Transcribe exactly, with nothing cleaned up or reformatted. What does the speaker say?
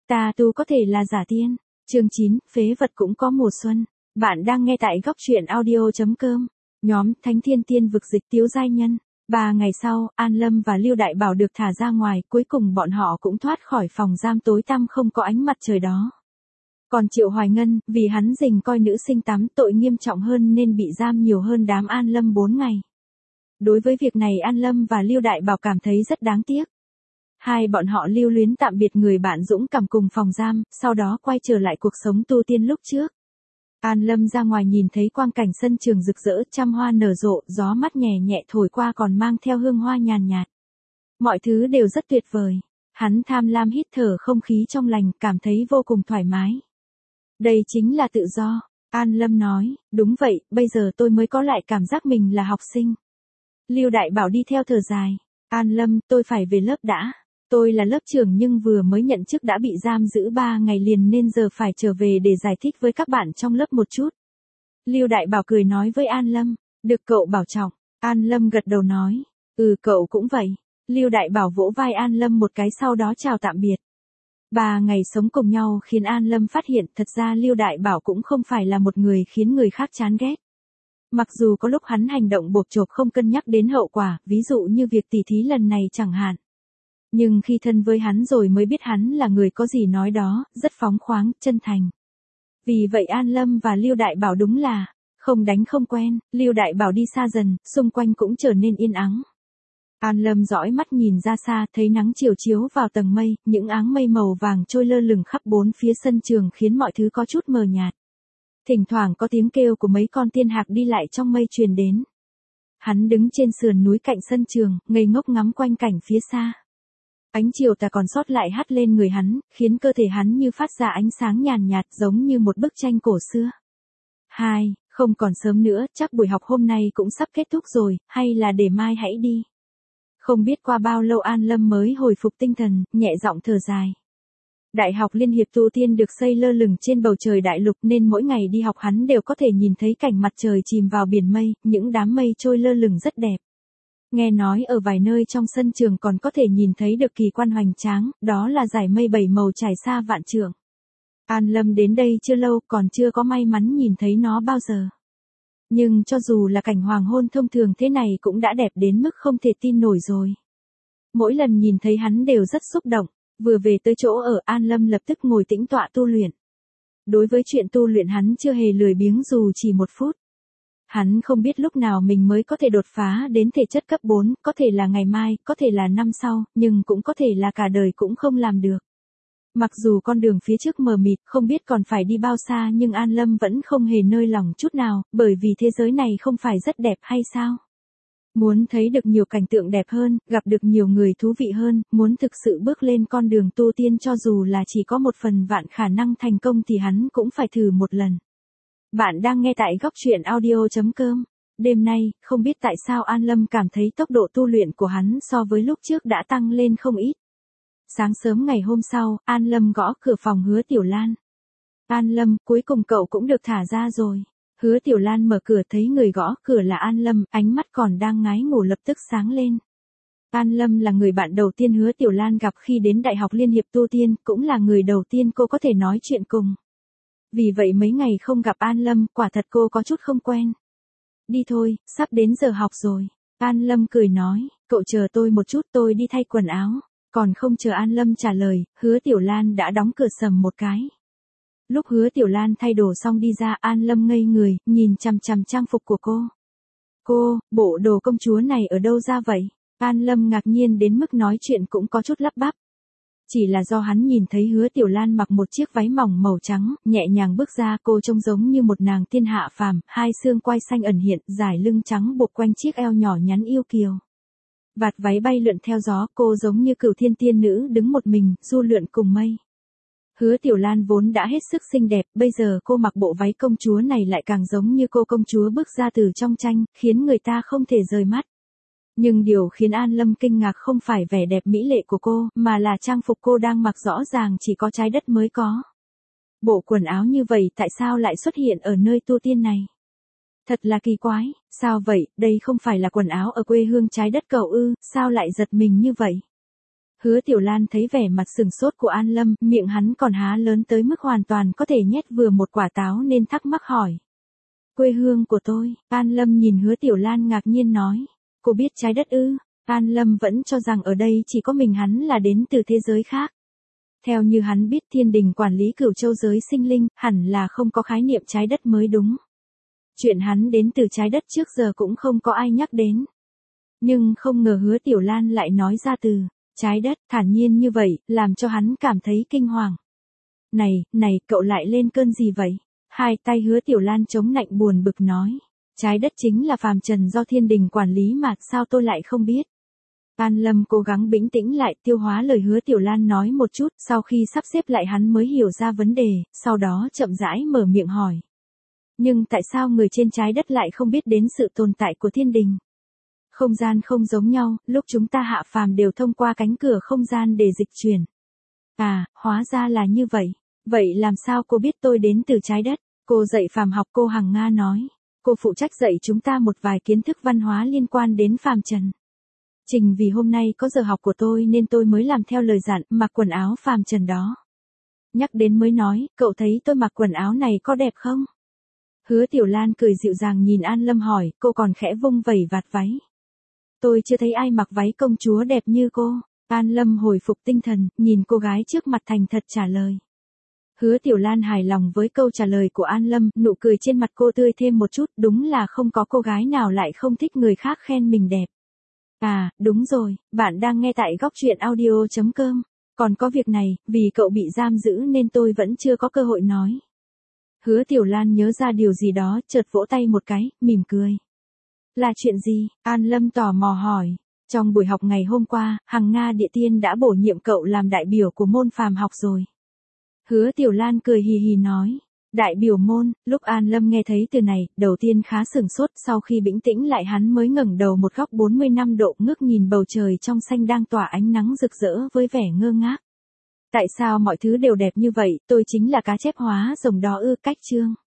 Ta tu có thể là giả tiên. Chương chín, phế vật cũng có mùa xuân. Bạn đang nghe tại góc truyện audio chấm com. Nhóm Thánh Thiên Tiên vực dịch Tiếu giai nhân. Ba ngày sau, An Lâm và Lưu Đại Bảo được thả ra ngoài, cuối cùng bọn họ cũng thoát khỏi phòng giam tối tăm không có ánh mặt trời đó. Còn Triệu Hoài Ngân, vì hắn rình coi nữ sinh tắm tội nghiêm trọng hơn nên bị giam nhiều hơn đám An Lâm bốn ngày. Đối với việc này An Lâm và Lưu Đại Bảo cảm thấy rất đáng tiếc. Hai bọn họ lưu luyến tạm biệt người bạn dũng cảm cùng phòng giam, sau đó quay trở lại cuộc sống tu tiên lúc trước. An Lâm ra ngoài nhìn thấy quang cảnh sân trường rực rỡ, trăm hoa nở rộ, gió mát nhẹ nhẹ thổi qua còn mang theo hương hoa nhàn nhạt. Mọi thứ đều rất tuyệt vời. Hắn tham lam hít thở không khí trong lành, cảm thấy vô cùng thoải mái. Đây chính là tự do. An Lâm nói, đúng vậy, bây giờ tôi mới có lại cảm giác mình là học sinh. Lưu Đại Bảo đi theo thở dài. An Lâm, tôi phải về lớp đã. Tôi là lớp trưởng nhưng vừa mới nhận chức đã bị giam giữ ba ngày liền nên giờ phải trở về để giải thích với các bạn trong lớp một chút. Lưu Đại Bảo cười nói với An Lâm, được cậu bảo trọng. An Lâm gật đầu nói, ừ cậu cũng vậy. Lưu Đại Bảo vỗ vai An Lâm một cái sau đó chào tạm biệt. Ba ngày sống cùng nhau khiến An Lâm phát hiện thật ra Lưu Đại Bảo cũng không phải là một người khiến người khác chán ghét. Mặc dù có lúc hắn hành động bộp chộp không cân nhắc đến hậu quả, ví dụ như việc tỉ thí lần này chẳng hạn. Nhưng khi thân với hắn rồi mới biết hắn là người có gì nói đó, rất phóng khoáng, chân thành. Vì vậy An Lâm và Lưu Đại Bảo đúng là không đánh không quen. Lưu Đại Bảo đi xa dần, xung quanh cũng trở nên yên ắng. An Lâm dõi mắt nhìn ra xa, thấy nắng chiều chiếu vào tầng mây, những áng mây màu vàng trôi lơ lửng khắp bốn phía sân trường khiến mọi thứ có chút mờ nhạt. Thỉnh thoảng có tiếng kêu của mấy con tiên hạc đi lại trong mây truyền đến. Hắn đứng trên sườn núi cạnh sân trường, ngây ngốc ngắm quanh cảnh phía xa. Ánh chiều tà còn sót lại hắt lên người hắn, khiến cơ thể hắn như phát ra ánh sáng nhàn nhạt giống như một bức tranh cổ xưa. Hai, không còn sớm nữa, chắc buổi học hôm nay cũng sắp kết thúc rồi, hay là để mai hãy đi. Không biết qua bao lâu An Lâm mới hồi phục tinh thần, nhẹ giọng thở dài. Đại học Liên hiệp tu tiên được xây lơ lửng trên bầu trời đại lục nên mỗi ngày đi học hắn đều có thể nhìn thấy cảnh mặt trời chìm vào biển mây, những đám mây trôi lơ lửng rất đẹp. Nghe nói ở vài nơi trong sân trường còn có thể nhìn thấy được kỳ quan hoành tráng, đó là dải mây bảy màu trải xa vạn trượng. An Lâm đến đây chưa lâu còn chưa có may mắn nhìn thấy nó bao giờ. Nhưng cho dù là cảnh hoàng hôn thông thường thế này cũng đã đẹp đến mức không thể tin nổi rồi. Mỗi lần nhìn thấy hắn đều rất xúc động, vừa về tới chỗ ở An Lâm lập tức ngồi tĩnh tọa tu luyện. Đối với chuyện tu luyện hắn chưa hề lười biếng dù chỉ một phút. Hắn không biết lúc nào mình mới có thể đột phá đến thể chất cấp bốn, có thể là ngày mai, có thể là năm sau, nhưng cũng có thể là cả đời cũng không làm được. Mặc dù con đường phía trước mờ mịt, không biết còn phải đi bao xa nhưng An Lâm vẫn không hề nơi lỏng chút nào, bởi vì thế giới này không phải rất đẹp hay sao? Muốn thấy được nhiều cảnh tượng đẹp hơn, gặp được nhiều người thú vị hơn, muốn thực sự bước lên con đường tu tiên cho dù là chỉ có một phần vạn khả năng thành công thì hắn cũng phải thử một lần. Bạn đang nghe tại góc truyện audio chấm com. Đêm nay, không biết tại sao An Lâm cảm thấy tốc độ tu luyện của hắn so với lúc trước đã tăng lên không ít. Sáng sớm ngày hôm sau, An Lâm gõ cửa phòng Hứa Tiểu Lan. An Lâm, cuối cùng cậu cũng được thả ra rồi. Hứa Tiểu Lan mở cửa thấy người gõ cửa là An Lâm, ánh mắt còn đang ngái ngủ lập tức sáng lên. An Lâm là người bạn đầu tiên Hứa Tiểu Lan gặp khi đến Đại học Liên hiệp tu tiên, cũng là người đầu tiên cô có thể nói chuyện cùng. Vì vậy mấy ngày không gặp An Lâm, quả thật cô có chút không quen. Đi thôi, sắp đến giờ học rồi. An Lâm cười nói, cậu chờ tôi một chút tôi đi thay quần áo. Còn không chờ An Lâm trả lời, Hứa Tiểu Lan đã đóng cửa sầm một cái. Lúc Hứa Tiểu Lan thay đồ xong đi ra An Lâm ngây người, nhìn chằm chằm trang phục của cô. Cô, bộ đồ công chúa này ở đâu ra vậy? An Lâm ngạc nhiên đến mức nói chuyện cũng có chút lắp bắp. Chỉ là do hắn nhìn thấy Hứa Tiểu Lan mặc một chiếc váy mỏng màu trắng, nhẹ nhàng bước ra cô trông giống như một nàng tiên hạ phàm, hai xương quai xanh ẩn hiện, dải lưng trắng buộc quanh chiếc eo nhỏ nhắn yêu kiều. Vạt váy bay lượn theo gió, cô giống như cửu thiên tiên nữ đứng một mình, du lượn cùng mây. Hứa Tiểu Lan vốn đã hết sức xinh đẹp, bây giờ cô mặc bộ váy công chúa này lại càng giống như cô công chúa bước ra từ trong tranh, khiến người ta không thể rời mắt. Nhưng điều khiến An Lâm kinh ngạc không phải vẻ đẹp mỹ lệ của cô, mà là trang phục cô đang mặc rõ ràng chỉ có trái đất mới có. Bộ quần áo như vậy tại sao lại xuất hiện ở nơi tu tiên này? Thật là kỳ quái, sao vậy, đây không phải là quần áo ở quê hương trái đất cậu ư, sao lại giật mình như vậy? Hứa Tiểu Lan thấy vẻ mặt sừng sốt của An Lâm, miệng hắn còn há lớn tới mức hoàn toàn có thể nhét vừa một quả táo nên thắc mắc hỏi. Quê hương của tôi, An Lâm nhìn Hứa Tiểu Lan ngạc nhiên nói. Cô biết trái đất ư? An Lâm vẫn cho rằng ở đây chỉ có mình hắn là đến từ thế giới khác. Theo như hắn biết thiên đình quản lý cửu châu giới sinh linh, hẳn là không có khái niệm trái đất mới đúng. Chuyện hắn đến từ trái đất trước giờ cũng không có ai nhắc đến. Nhưng không ngờ Hứa Tiểu Lan lại nói ra từ trái đất thản nhiên như vậy, làm cho hắn cảm thấy kinh hoàng. Này, này, cậu lại lên cơn gì vậy? Hai tay Hứa Tiểu Lan chống nạnh buồn bực nói. Trái đất chính là phàm trần do thiên đình quản lý mà, sao tôi lại không biết? An Lâm cố gắng bình tĩnh lại, tiêu hóa lời Hứa Tiểu Lan nói một chút, sau khi sắp xếp lại hắn mới hiểu ra vấn đề, sau đó chậm rãi mở miệng hỏi. Nhưng tại sao người trên trái đất lại không biết đến sự tồn tại của thiên đình? Không gian không giống nhau, lúc chúng ta hạ phàm đều thông qua cánh cửa không gian để dịch chuyển. À, hóa ra là như vậy. Vậy làm sao cô biết tôi đến từ trái đất? Cô dạy phàm học cô Hằng Nga nói. Cô phụ trách dạy chúng ta một vài kiến thức văn hóa liên quan đến phàm trần. Trình vì hôm nay có giờ học của tôi nên tôi mới làm theo lời dặn, mặc quần áo phàm trần đó. Nhắc đến mới nói, cậu thấy tôi mặc quần áo này có đẹp không? Hứa Tiểu Lan cười dịu dàng nhìn An Lâm hỏi, cô còn khẽ vung vẩy vạt váy. Tôi chưa thấy ai mặc váy công chúa đẹp như cô. An Lâm hồi phục tinh thần, nhìn cô gái trước mặt thành thật trả lời. Hứa Tiểu Lan hài lòng với câu trả lời của An Lâm, nụ cười trên mặt cô tươi thêm một chút, đúng là không có cô gái nào lại không thích người khác khen mình đẹp. À, đúng rồi, bạn đang nghe tại góc truyện audio chấm com. Còn có việc này, vì cậu bị giam giữ nên tôi vẫn chưa có cơ hội nói. Hứa Tiểu Lan nhớ ra điều gì đó, chợt vỗ tay một cái, mỉm cười. Là chuyện gì? An Lâm tò mò hỏi. Trong buổi học ngày hôm qua, Hằng Nga Địa Tiên đã bổ nhiệm cậu làm đại biểu của môn phàm học rồi. Hứa Tiểu Lan cười hì hì nói. Đại biểu môn, lúc An Lâm nghe thấy từ này, đầu tiên khá sửng sốt, sau khi bình tĩnh lại hắn mới ngẩng đầu một góc bốn mươi lăm độ ngước nhìn bầu trời trong xanh đang tỏa ánh nắng rực rỡ với vẻ ngơ ngác. Tại sao mọi thứ đều đẹp như vậy, tôi chính là cá chép hóa rồng đó ư? Cách chương.